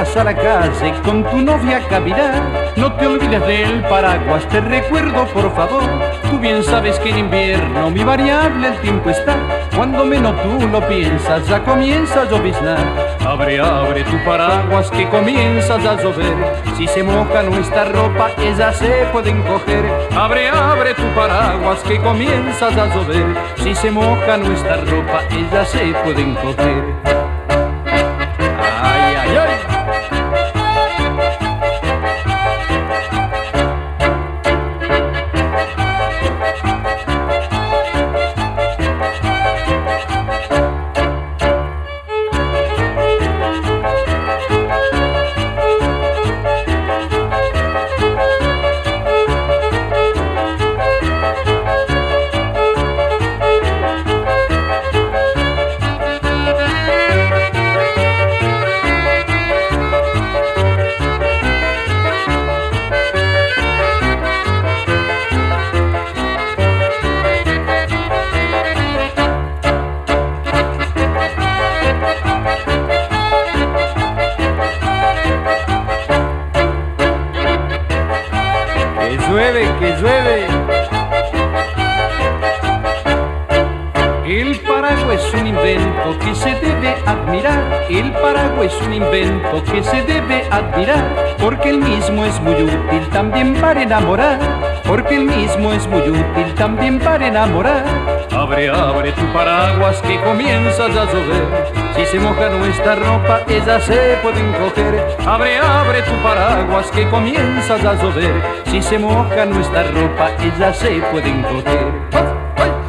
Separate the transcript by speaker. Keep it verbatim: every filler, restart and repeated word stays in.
Speaker 1: salgas a la calle con tu novia a caminar, no te olvides del paraguas, te recuerdo por favor. Tú bien sabes que en invierno mi variable el tiempo está, cuando menos tú lo piensas ya comienza a lloviznar. Abre, abre tu paraguas que comienza ya a llover, si se moja nuestra ropa ellas se pueden coger. Abre, abre tu paraguas que comienza ya a llover, si se moja nuestra ropa ellas se pueden coger. Ay, ay, ay. Llueve, que llueve. El paraguas es un invento que se debe admirar. El paraguas es un invento que se debe admirar, porque el mismo es muy útil también para enamorar. Porque el mismo es muy útil también para enamorar. Abre, abre tu paraguas que comienza ya a llover, si se moja nuestra ropa ellas se pueden coger. Abre, abre tu paraguas que comienza ya a llover, si se moja nuestra ropa ellas se pueden coger. ¡Ay, ay!